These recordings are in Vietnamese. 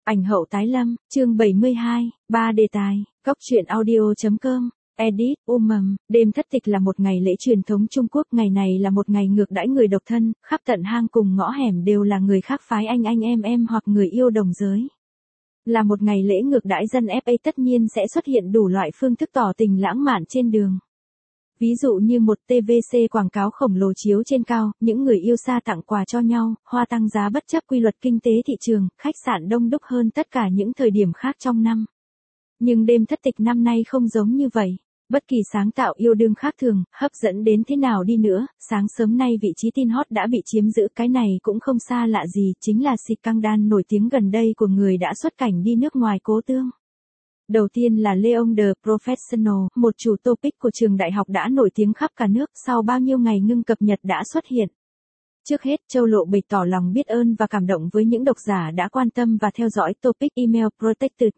Ảnh hậu tái lâm, chương 72, 3 đề tài, góc truyện audio.com, edit, đêm thất tịch là một ngày lễ truyền thống Trung Quốc, ngày này là một ngày ngược đãi người độc thân, khắp tận hang cùng ngõ hẻm đều là người khác phái anh em hoặc người yêu đồng giới. Là một ngày lễ ngược đãi dân FA, tất nhiên sẽ xuất hiện đủ loại phương thức tỏ tình lãng mạn trên đường. Ví dụ như một TVC quảng cáo khổng lồ chiếu trên cao, những người yêu xa tặng quà cho nhau, hoa tăng giá bất chấp quy luật kinh tế thị trường, khách sạn đông đúc hơn tất cả những thời điểm khác trong năm. Nhưng đêm thất tịch năm nay không giống như vậy. Bất kỳ sáng tạo yêu đương khác thường, hấp dẫn đến thế nào đi nữa, sáng sớm nay vị trí tin hot đã bị chiếm giữ, cái này cũng không xa lạ gì, chính là scandal nổi tiếng gần đây của người đã xuất cảnh đi nước ngoài cố tương. Đầu tiên là Leon the Professional, một chủ topic của trường đại học đã nổi tiếng khắp cả nước, sau bao nhiêu ngày ngưng cập nhật đã xuất hiện. Trước hết, Châu Lộ bày tỏ lòng biết ơn và cảm động với những độc giả đã quan tâm và theo dõi topic email protected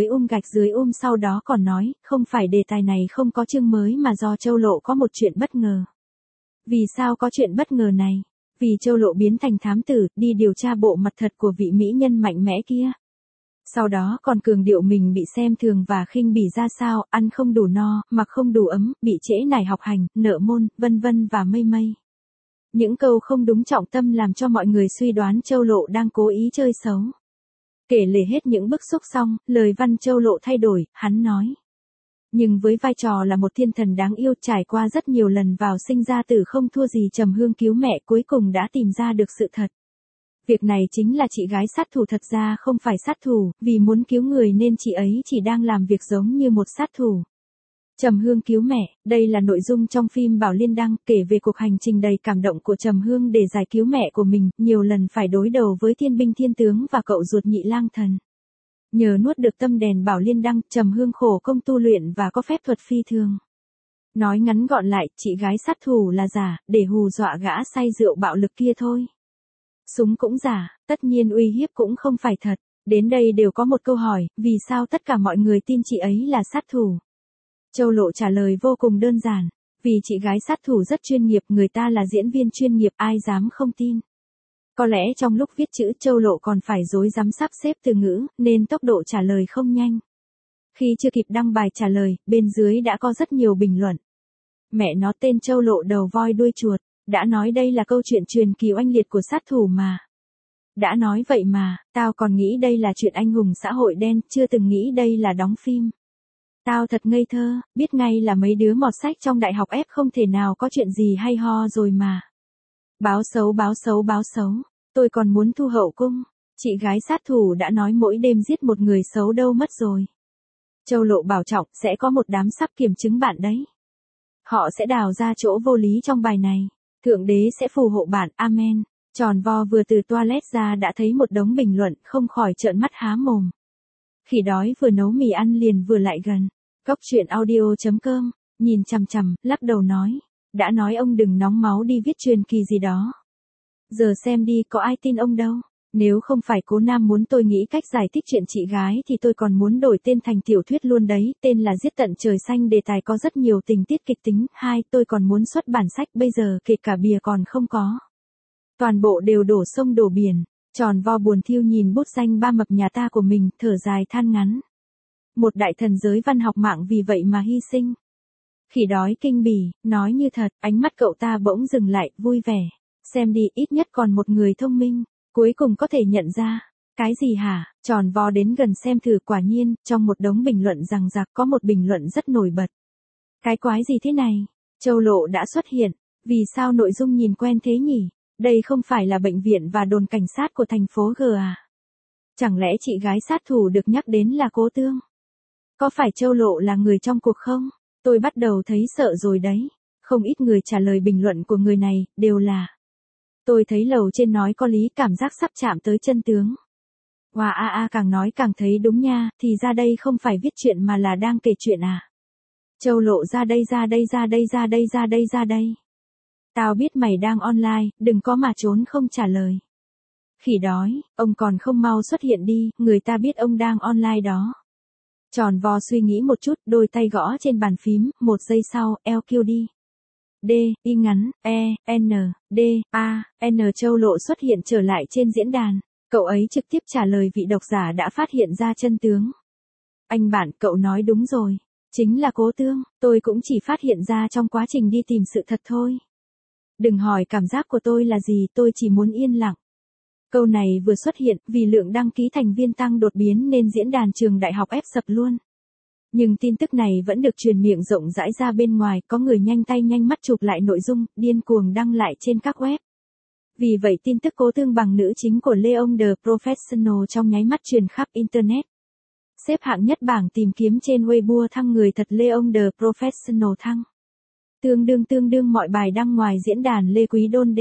_, sau đó còn nói, không phải đề tài này không có chương mới mà do Châu Lộ có một chuyện bất ngờ. Vì sao có chuyện bất ngờ này? Vì Châu Lộ biến thành thám tử, đi điều tra bộ mặt thật của vị mỹ nhân mạnh mẽ kia. Sau đó còn cường điệu mình bị xem thường và khinh bỉ ra sao, ăn không đủ no, mặc không đủ ấm, bị trễ nải học hành, nợ môn, vân vân và mây mây. Những câu không đúng trọng tâm làm cho mọi người suy đoán Châu Lộ đang cố ý chơi xấu. Kể lể hết những bức xúc xong, lời văn Châu Lộ thay đổi, hắn nói. Nhưng với vai trò là một thiên thần đáng yêu, trải qua rất nhiều lần vào sinh ra tử không thua gì Trầm Hương cứu mẹ, cuối cùng đã tìm ra được sự thật. Việc này chính là chị gái sát thủ thật ra không phải sát thủ, vì muốn cứu người nên chị ấy chỉ đang làm việc giống như một sát thủ. Trầm Hương cứu mẹ, đây là nội dung trong phim Bảo Liên đăng, kể về cuộc hành trình đầy cảm động của Trầm Hương để giải cứu mẹ của mình, nhiều lần phải đối đầu với thiên binh thiên tướng và cậu ruột Nhị Lang Thần. Nhờ nuốt được tâm đèn Bảo Liên đăng, Trầm Hương khổ công tu luyện và có phép thuật phi thường. Nói ngắn gọn lại, chị gái sát thủ là giả, để hù dọa gã say rượu bạo lực kia thôi. Súng cũng giả, tất nhiên uy hiếp cũng không phải thật. Đến đây đều có một câu hỏi, vì sao tất cả mọi người tin chị ấy là sát thủ? Châu Lộ trả lời vô cùng đơn giản, vì chị gái sát thủ rất chuyên nghiệp, người ta là diễn viên chuyên nghiệp, ai dám không tin. Có lẽ trong lúc viết chữ Châu Lộ còn phải rối rắm sắp xếp từ ngữ, nên tốc độ trả lời không nhanh. Khi chưa kịp đăng bài trả lời, bên dưới đã có rất nhiều bình luận. Mẹ nó tên Châu Lộ đầu voi đuôi chuột, đã nói đây là câu chuyện truyền kỳ oanh liệt của sát thủ mà. Đã nói vậy mà, tao còn nghĩ đây là chuyện anh hùng xã hội đen, chưa từng nghĩ đây là đóng phim. Tao thật ngây thơ, biết ngay là mấy đứa mọt sách trong đại học ép không thể nào có chuyện gì hay ho rồi mà. Báo xấu, tôi còn muốn thu hậu cung. Chị gái sát thủ đã nói mỗi đêm giết một người xấu đâu mất rồi. Châu Lộ bảo trọng, sẽ có một đám sắp kiểm chứng bạn đấy. Họ sẽ đào ra chỗ vô lý trong bài này. Thượng đế sẽ phù hộ bạn, amen. Tròn vo vừa từ toilet ra đã thấy một đống bình luận, không khỏi trợn mắt há mồm. Khỉ đói vừa nấu mì ăn liền vừa lại gần. Góc truyện audio.com, nhìn chằm chằm, lắc đầu nói. Đã nói ông đừng nóng máu đi viết truyền kỳ gì đó. Giờ xem đi, có ai tin ông đâu. Nếu không phải Cố Nam muốn tôi nghĩ cách giải thích chuyện chị gái thì tôi còn muốn đổi tên thành tiểu thuyết luôn đấy, tên là Giết tận trời xanh, đề tài có rất nhiều tình tiết kịch tính. Tôi còn muốn xuất bản sách, bây giờ kể cả bìa còn không có. Toàn bộ đều đổ sông đổ biển. Tròn vo buồn thiu nhìn bút danh ba mập nhà ta của mình, thở dài than ngắn. Một đại thần giới văn học mạng vì vậy mà hy sinh. Khỉ đói kinh bỉ, nói như thật, ánh mắt cậu ta bỗng dừng lại, vui vẻ. Xem đi, ít nhất còn một người thông minh, cuối cùng có thể nhận ra. Cái gì hả? Tròn vo đến gần xem thử, quả nhiên, trong một đống bình luận rằng rạc có một bình luận rất nổi bật. Cái quái gì thế này? Châu Lộ đã xuất hiện, vì sao nội dung nhìn quen thế nhỉ? Đây không phải là bệnh viện và đồn cảnh sát của thành phố G à? Chẳng lẽ chị gái sát thủ được nhắc đến là Cố Tương? Có phải Châu Lộ là người trong cuộc không? Tôi bắt đầu thấy sợ rồi đấy. Không ít người trả lời bình luận của người này, đều là. Tôi thấy lầu trên nói có lý, cảm giác sắp chạm tới chân tướng. Wow, càng nói càng thấy đúng nha, thì ra đây không phải viết chuyện mà là đang kể chuyện à? Châu Lộ ra đây. Tao biết mày đang online, đừng có mà trốn không trả lời. Khỉ đói, ông còn không mau xuất hiện đi, người ta biết ông đang online đó. Tròn vo suy nghĩ một chút, đôi tay gõ trên bàn phím, 1 giây sau, LQ đi. D, Y ngắn, E, N, D, A, N. Châu Lộ xuất hiện trở lại trên diễn đàn. Cậu ấy trực tiếp trả lời vị độc giả đã phát hiện ra chân tướng. Anh bạn, cậu nói đúng rồi. Chính là Cố Tương, tôi cũng chỉ phát hiện ra trong quá trình đi tìm sự thật thôi. Đừng hỏi cảm giác của tôi là gì, tôi chỉ muốn yên lặng. Câu này vừa xuất hiện, vì lượng đăng ký thành viên tăng đột biến nên diễn đàn trường đại học ép sập luôn. Nhưng tin tức này vẫn được truyền miệng rộng rãi ra bên ngoài, có người nhanh tay nhanh mắt chụp lại nội dung, điên cuồng đăng lại trên các web. Vì vậy tin tức Cố Tương bằng nữ chính của Leon the Professional trong nháy mắt truyền khắp Internet. Xếp hạng nhất bảng tìm kiếm trên Weibo thăng người thật Leon the Professional thăng. Tương đương mọi bài đăng ngoài diễn đàn Lê Quý Đôn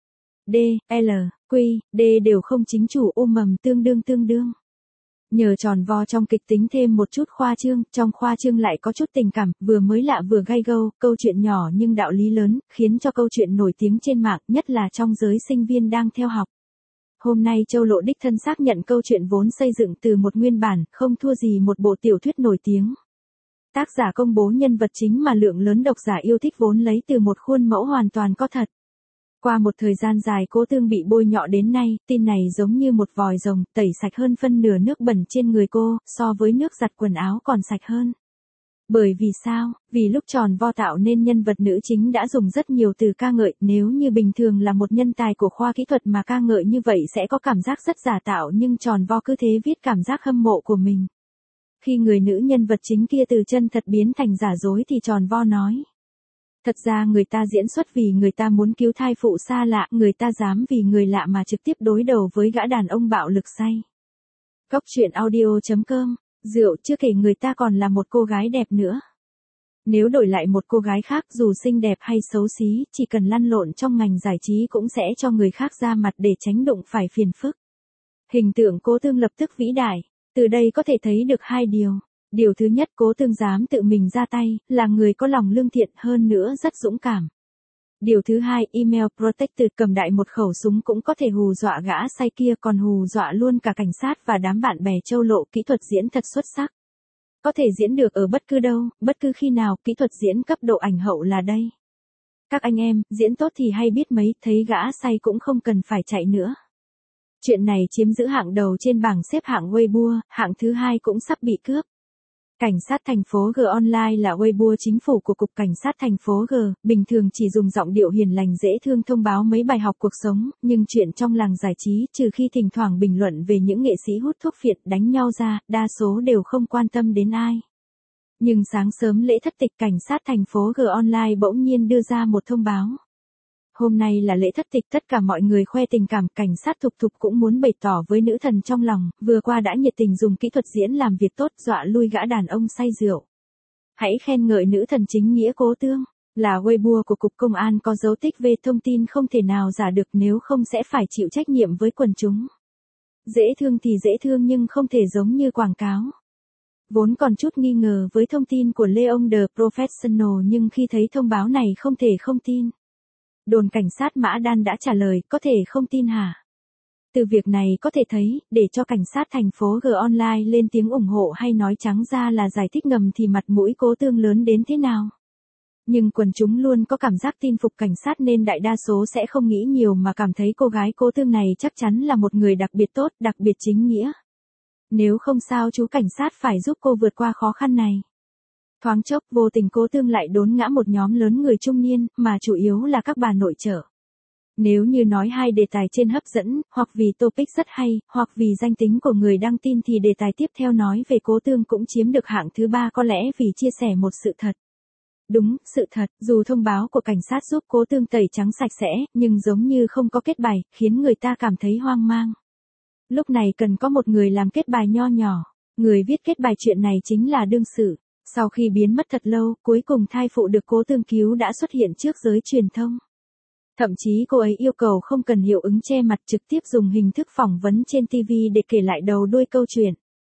D, L, Q, D đều không chính chủ tương đương. Nhờ tròn vo trong kịch tính thêm một chút khoa trương, trong khoa trương lại có chút tình cảm, vừa mới lạ vừa gay go, câu chuyện nhỏ nhưng đạo lý lớn, khiến cho câu chuyện nổi tiếng trên mạng, nhất là trong giới sinh viên đang theo học. Hôm nay Châu Lộ đích thân xác nhận câu chuyện vốn xây dựng từ một nguyên bản, không thua gì một bộ tiểu thuyết nổi tiếng. Tác giả công bố nhân vật chính mà lượng lớn độc giả yêu thích vốn lấy từ một khuôn mẫu hoàn toàn có thật. Qua một thời gian dài Cố Tương bị bôi nhọ đến nay, tin này giống như một vòi rồng, tẩy sạch hơn phân nửa nước bẩn trên người cô, so với nước giặt quần áo còn sạch hơn. Bởi vì sao? Vì lúc tròn vo tạo nên nhân vật nữ chính đã dùng rất nhiều từ ca ngợi, nếu như bình thường là một nhân tài của khoa kỹ thuật mà ca ngợi như vậy sẽ có cảm giác rất giả tạo, nhưng tròn vo cứ thế viết cảm giác hâm mộ của mình. Khi người nữ nhân vật chính kia từ chân thật biến thành giả dối thì tròn vo nói. Thật ra người ta diễn xuất vì người ta muốn cứu thai phụ xa lạ, người ta dám vì người lạ mà trực tiếp đối đầu với gã đàn ông bạo lực say. Cóc truyện audio.com, rượu chưa kể người ta còn là một cô gái đẹp nữa. Nếu đổi lại một cô gái khác dù xinh đẹp hay xấu xí, chỉ cần lăn lộn trong ngành giải trí cũng sẽ cho người khác ra mặt để tránh đụng phải phiền phức. Hình tượng Cố Tương lập tức vĩ đại, từ đây có thể thấy được hai điều. Điều thứ nhất, Cố Tương dám tự mình ra tay, là người có lòng lương thiện, hơn nữa rất dũng cảm. Điều thứ hai, Email Protector cầm đại một khẩu súng cũng có thể hù dọa gã say kia, còn hù dọa luôn cả cảnh sát và đám bạn bè Châu Lộ. Kỹ thuật diễn thật xuất sắc. Có thể diễn được ở bất cứ đâu, bất cứ khi nào, kỹ thuật diễn cấp độ ảnh hậu là đây. Các anh em, diễn tốt thì hay biết mấy, thấy gã say cũng không cần phải chạy nữa. Chuyện này chiếm giữ hạng đầu trên bảng xếp hạng Weibo, hạng thứ hai cũng sắp bị cướp. Cảnh sát thành phố G Online là Weibo chính phủ của Cục Cảnh sát thành phố G, bình thường chỉ dùng giọng điệu hiền lành dễ thương thông báo mấy bài học cuộc sống, nhưng chuyện trong làng giải trí, trừ khi thỉnh thoảng bình luận về những nghệ sĩ hút thuốc phiện đánh nhau ra, đa số đều không quan tâm đến ai. Nhưng sáng sớm lễ thất tịch Cảnh sát thành phố G Online bỗng nhiên đưa ra một thông báo. Hôm nay là lễ thất tịch, tất cả mọi người khoe tình cảm, cảnh sát Thục Thục cũng muốn bày tỏ với nữ thần trong lòng, vừa qua đã nhiệt tình dùng kỹ thuật diễn làm việc tốt, dọa lui gã đàn ông say rượu. Hãy khen ngợi nữ thần chính nghĩa Cố Tương, là Weibo của Cục Công an có dấu tích về thông tin không thể nào giả được, nếu không sẽ phải chịu trách nhiệm với quần chúng. Dễ thương thì dễ thương nhưng không thể giống như quảng cáo. Vốn còn chút nghi ngờ với thông tin của Leon the Professional nhưng khi thấy thông báo này không thể không tin. Đồn cảnh sát Mã Đan đã trả lời, có thể không tin hả? Từ việc này có thể thấy, để cho cảnh sát thành phố G Online lên tiếng ủng hộ hay nói trắng ra là giải thích ngầm thì mặt mũi Cố Tương lớn đến thế nào. Nhưng quần chúng luôn có cảm giác tin phục cảnh sát nên đại đa số sẽ không nghĩ nhiều mà cảm thấy cô gái Cố Tương này chắc chắn là một người đặc biệt tốt, đặc biệt chính nghĩa. Nếu không sao chú cảnh sát phải giúp cô vượt qua khó khăn này. Thoáng chốc vô tình Cố Tương lại đốn ngã một nhóm lớn người trung niên, mà chủ yếu là các bà nội trợ. Nếu như nói hai đề tài trên hấp dẫn, hoặc vì topic rất hay, hoặc vì danh tính của người đăng tin thì đề tài tiếp theo nói về Cố Tương cũng chiếm được hạng thứ ba, có lẽ vì chia sẻ một sự thật. Đúng, sự thật, dù thông báo của cảnh sát giúp Cố Tương tẩy trắng sạch sẽ, nhưng giống như không có kết bài, khiến người ta cảm thấy hoang mang. Lúc này cần có một người làm kết bài nho nhỏ. Người viết kết bài chuyện này chính là đương sự. Sau khi biến mất thật lâu, cuối cùng thai phụ được Cố Tương cứu đã xuất hiện trước giới truyền thông. Thậm chí cô ấy yêu cầu không cần hiệu ứng che mặt, trực tiếp dùng hình thức phỏng vấn trên TV để kể lại đầu đuôi câu chuyện.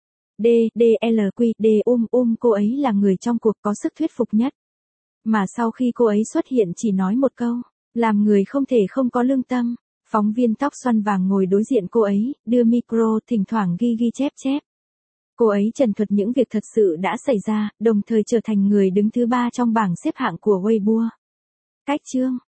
Cô ấy là người trong cuộc có sức thuyết phục nhất. Mà sau khi cô ấy xuất hiện chỉ nói một câu, làm người không thể không có lương tâm. Phóng viên tóc xoăn vàng ngồi đối diện cô ấy, đưa micro, thỉnh thoảng ghi chép. Cô ấy trần thuật những việc thật sự đã xảy ra, đồng thời trở thành người đứng thứ 3 trong bảng xếp hạng của Weibo. Cách chương